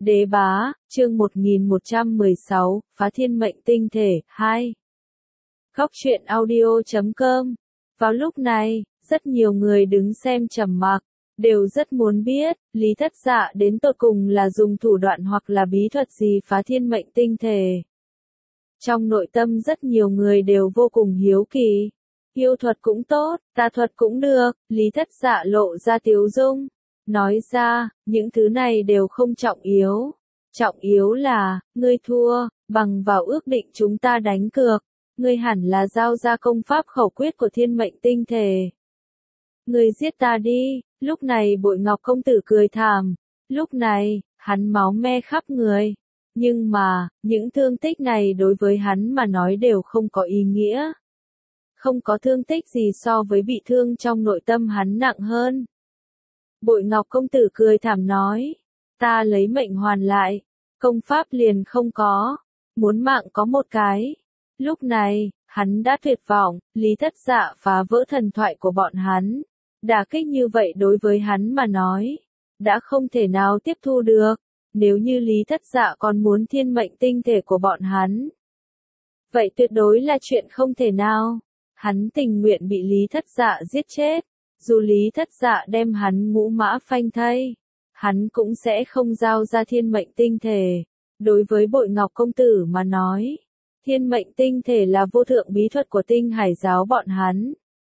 Đế bá, chương 1116, phá thiên mệnh tinh thể, 2. Góc truyện audio.com. Vào lúc này, rất nhiều người đứng xem trầm mặc, đều rất muốn biết, Lý Thất Dạ đến tột cùng là dùng thủ đoạn hoặc là bí thuật gì phá thiên mệnh tinh thể. Trong nội tâm rất nhiều người đều vô cùng hiếu kỳ. Yêu thuật cũng tốt, tà thuật cũng được, Lý Thất Dạ lộ ra tiếu dung. Nói ra, những thứ này đều không trọng yếu. Trọng yếu là, ngươi thua, bằng vào ước định chúng ta đánh cược. Ngươi hẳn là giao ra công pháp khẩu quyết của thiên mệnh tinh thể. Ngươi giết ta đi, lúc này Bội Ngọc công tử cười thảm. Lúc này, hắn máu me khắp người. Nhưng mà, những thương tích này đối với hắn mà nói đều không có ý nghĩa. Không có thương tích gì so với bị thương trong nội tâm hắn nặng hơn. Bội Ngọc công tử cười thảm nói, ta lấy mệnh hoàn lại, công pháp liền không có, muốn mạng có một cái. Lúc này, hắn đã tuyệt vọng, Lý Thất Dạ phá vỡ thần thoại của bọn hắn. Đả kích như vậy đối với hắn mà nói, đã không thể nào tiếp thu được, nếu như Lý Thất Dạ còn muốn thiên mệnh tinh thể của bọn hắn. Vậy tuyệt đối là chuyện không thể nào, hắn tình nguyện bị Lý Thất Dạ giết chết. Dù Lý Thất Dạ đem hắn ngũ mã phanh thây, hắn cũng sẽ không giao ra thiên mệnh tinh thể. Đối với Bội Ngọc công tử mà nói, thiên mệnh tinh thể là vô thượng bí thuật của Tinh Hải giáo bọn hắn.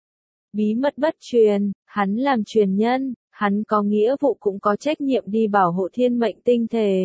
Bí mật bất truyền, hắn làm truyền nhân, hắn có nghĩa vụ cũng có trách nhiệm đi bảo hộ thiên mệnh tinh thể.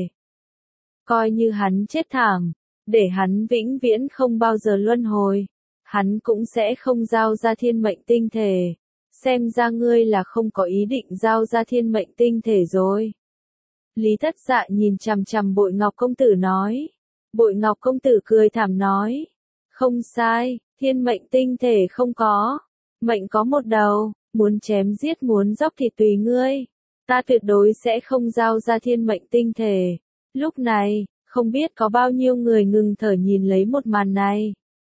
Coi như hắn chết thảm, để hắn vĩnh viễn không bao giờ luân hồi, hắn cũng sẽ không giao ra thiên mệnh tinh thể. Xem ra ngươi là không có ý định giao ra thiên mệnh tinh thể rồi. Lý Thất Dạ nhìn chằm chằm Bội Ngọc công tử nói. Bội Ngọc công tử cười thảm nói. Không sai, thiên mệnh tinh thể không có. Mệnh có một đầu, muốn chém giết muốn dốc thì tùy ngươi. Ta tuyệt đối sẽ không giao ra thiên mệnh tinh thể. Lúc này, không biết có bao nhiêu người ngừng thở nhìn lấy một màn này.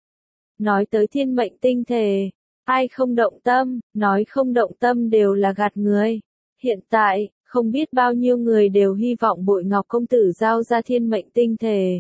Nói tới thiên mệnh tinh thể. Ai không động tâm, nói không động tâm đều là gạt người. Hiện tại, không biết bao nhiêu người đều hy vọng Bội Ngọc công tử giao ra thiên mệnh tinh thể.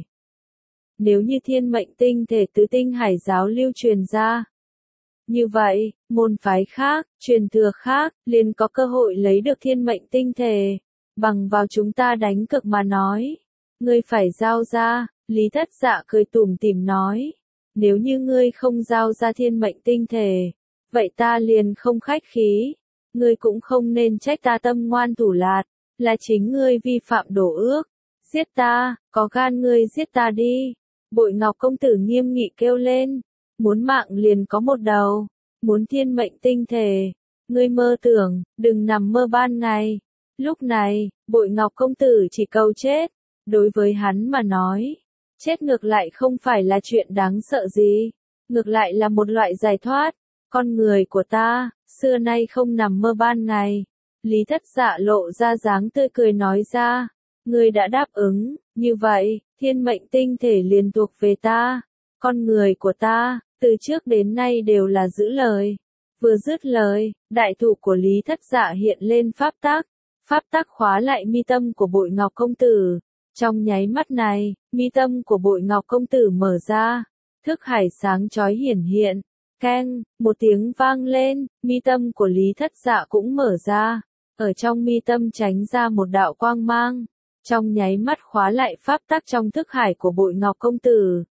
Nếu như thiên mệnh tinh thể từ Tinh Hải giáo lưu truyền ra. Như vậy, môn phái khác, truyền thừa khác, liền có cơ hội lấy được thiên mệnh tinh thể. Bằng vào chúng ta đánh cược mà nói. Ngươi phải giao ra, Lý Thất Dạ cười tủm tỉm nói. Nếu như ngươi không giao ra thiên mệnh tinh thể, vậy ta liền không khách khí. Ngươi cũng không nên trách ta tâm ngoan thủ lạt, là chính ngươi vi phạm đổ ước. Giết ta, có gan ngươi giết ta đi. Bội Ngọc công tử nghiêm nghị kêu lên. Muốn mạng liền có một đầu, muốn thiên mệnh tinh thể. Ngươi mơ tưởng, đừng nằm mơ ban ngày. Lúc này, Bội Ngọc công tử chỉ cầu chết. Đối với hắn mà nói, chết ngược lại không phải là chuyện đáng sợ gì. Ngược lại là một loại giải thoát. Con người của ta, xưa nay không nằm mơ ban ngày. Lý Thất Dạ lộ ra dáng tươi cười nói ra. Ngươi đã đáp ứng, như vậy, thiên mệnh tinh thể liền thuộc về ta. Con người của ta, từ trước đến nay đều là giữ lời. Vừa dứt lời, đại thủ của Lý Thất Dạ hiện lên pháp tắc. Pháp tắc khóa lại mi tâm của Bội Ngọc công tử. Trong nháy mắt này, mi tâm của Bội Ngọc công tử mở ra. Thức hải sáng chói hiển hiện. Keng, một tiếng vang lên, mi tâm của Lý Thất Dạ cũng mở ra. Ở trong mi tâm tránh ra một đạo quang mang. Trong nháy mắt khóa lại pháp tắc trong thức hải của Bội Ngọc công tử.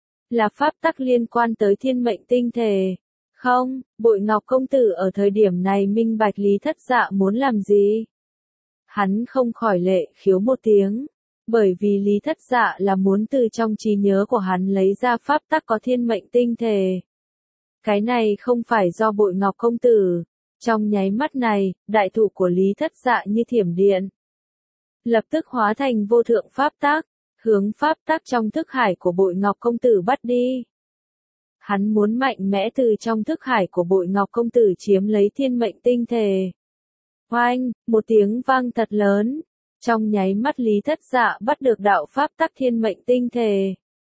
Là pháp tắc liên quan tới thiên mệnh tinh thể. Không, Bội Ngọc công tử ở thời điểm này minh bạch Lý Thất Dạ muốn làm gì. Hắn không khỏi lệ khiếu một tiếng. Bởi vì Lý Thất Dạ là muốn từ trong trí nhớ của hắn lấy ra pháp tắc có thiên mệnh tinh thể. Cái này không phải do Bội Ngọc công tử. Trong nháy mắt này, đại thủ của Lý Thất Dạ như thiểm điện. Lập tức hóa thành vô thượng pháp tắc, hướng pháp tắc trong thức hải của Bội Ngọc công tử bắt đi. Hắn muốn mạnh mẽ từ trong thức hải của Bội Ngọc công tử chiếm lấy thiên mệnh tinh thể. Oanh, một tiếng vang thật lớn. Trong nháy mắt Lý Thất Dạ bắt được đạo pháp tắc thiên mệnh tinh thể.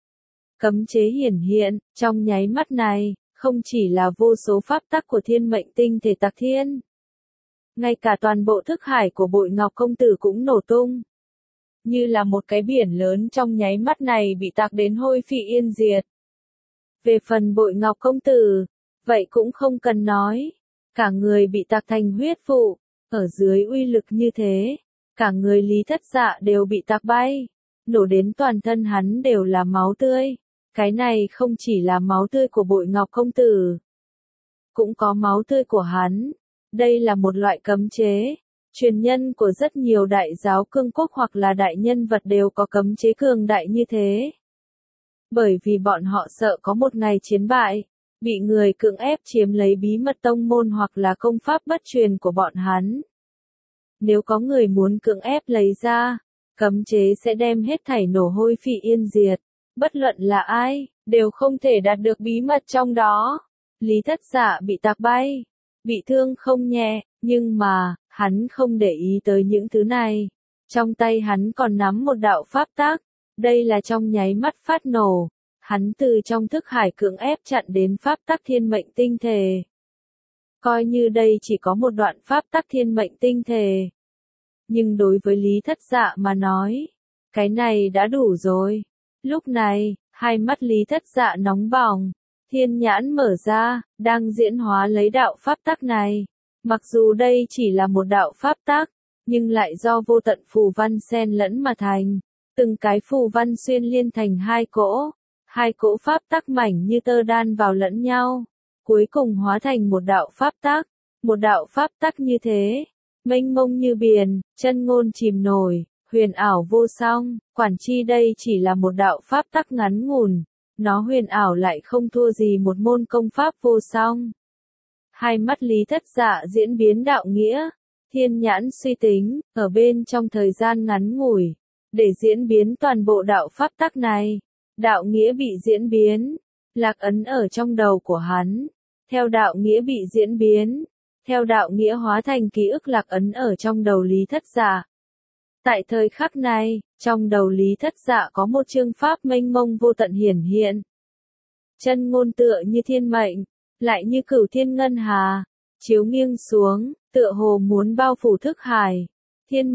Cấm chế hiển hiện, trong nháy mắt này. Không chỉ là vô số pháp tắc của thiên mệnh tinh thể tạc thiên. Ngay cả toàn bộ thức hải của Bội Ngọc công tử cũng nổ tung. như là một cái biển lớn trong nháy mắt này bị tạc đến hôi phi yên diệt. Về phần Bội Ngọc công tử, vậy cũng không cần nói, cả người bị tạc thành huyết vụ, ở dưới uy lực như thế, cả người Lý Thất Dạ đều bị tạc bay, nổ đến toàn thân hắn đều là máu tươi. Cái này không chỉ là máu tươi của Bội Ngọc công tử, cũng có máu tươi của hắn. Đây là một loại cấm chế. Truyền nhân của rất nhiều đại giáo cương quốc hoặc là đại nhân vật đều có cấm chế cường đại như thế. Bởi vì bọn họ sợ có một ngày chiến bại, bị người cưỡng ép chiếm lấy bí mật tông môn hoặc là công pháp bất truyền của bọn hắn. Nếu có người muốn cưỡng ép lấy ra, cấm chế sẽ đem hết thảy nổ hôi phi yên diệt. Bất luận là ai, đều không thể đạt được bí mật trong đó. Lý Thất Dạ bị tạc bay, bị thương không nhẹ, nhưng mà, hắn không để ý tới những thứ này. Trong tay hắn còn nắm một đạo pháp tắc, đây là trong nháy mắt phát nổ. Hắn từ trong thức hải cưỡng ép chặn đến pháp tắc thiên mệnh tinh thể. Coi như đây chỉ có một đoạn pháp tắc thiên mệnh tinh thể. Nhưng đối với Lý Thất Dạ mà nói, cái này đã đủ rồi. Lúc này, hai mắt Lý Thất Dạ nóng bỏng, thiên nhãn mở ra, đang diễn hóa lấy đạo pháp tắc này. Mặc dù đây chỉ là một đạo pháp tắc, nhưng lại do vô tận phù văn xen lẫn mà thành. Từng cái phù văn xuyên liên thành hai cỗ pháp tắc mảnh như tơ đan vào lẫn nhau, cuối cùng hóa thành một đạo pháp tắc. Một đạo pháp tắc như thế, mênh mông như biển, chân ngôn chìm nổi, huyền ảo vô song. Quản chi đây chỉ là một đạo pháp tắc ngắn ngủn, nó huyền ảo lại không thua gì một môn công pháp vô song. Hai mắt Lý Thất Dạ diễn biến đạo nghĩa, thiên nhãn suy tính, ở bên trong thời gian ngắn ngủi, để diễn biến toàn bộ đạo pháp tắc này. Đạo nghĩa bị diễn biến, lạc ấn ở trong đầu của hắn. Theo đạo nghĩa bị diễn biến, theo đạo nghĩa hóa thành ký ức lạc ấn ở trong đầu Lý Thất Dạ. Tại thời khắc này, trong đầu Lý Thất Dạ có một chương pháp mênh mông vô tận hiển hiện. Chân ngôn tựa như thiên mệnh, lại như cửu thiên ngân hà, chiếu nghiêng xuống, tựa hồ muốn bao phủ thức hải. Thiên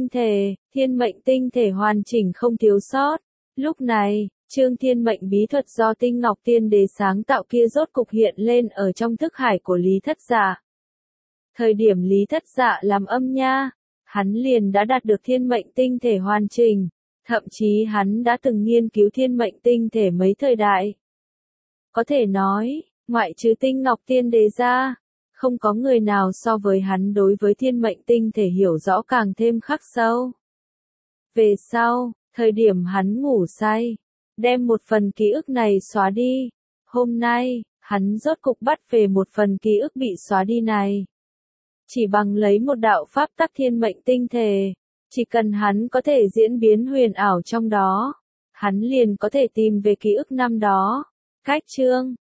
mệnh tinh thể hoàn chỉnh không thiếu sót. Lúc này, chương thiên mệnh bí thuật do Tinh Ngọc Tiên Đế sáng tạo kia rốt cục hiện lên ở trong thức hải của Lý Thất Dạ. Thời điểm Lý Thất Dạ làm âm nha, hắn liền đã đạt được thiên mệnh tinh thể hoàn chỉnh, thậm chí hắn đã từng nghiên cứu thiên mệnh tinh thể mấy thời đại. Có thể nói, ngoại trừ Tinh Ngọc Tiên Đế ra, không có người nào so với hắn đối với thiên mệnh tinh thể hiểu rõ càng thêm khắc sâu. Về sau, thời điểm hắn ngủ say, đem một phần ký ức này xóa đi. Hôm nay, hắn rốt cục bắt về một phần ký ức bị xóa đi này. Chỉ bằng lấy một đạo pháp tắc thiên mệnh tinh thể, chỉ cần hắn có thể diễn biến huyền ảo trong đó, hắn liền có thể tìm về ký ức năm đó. Cách chương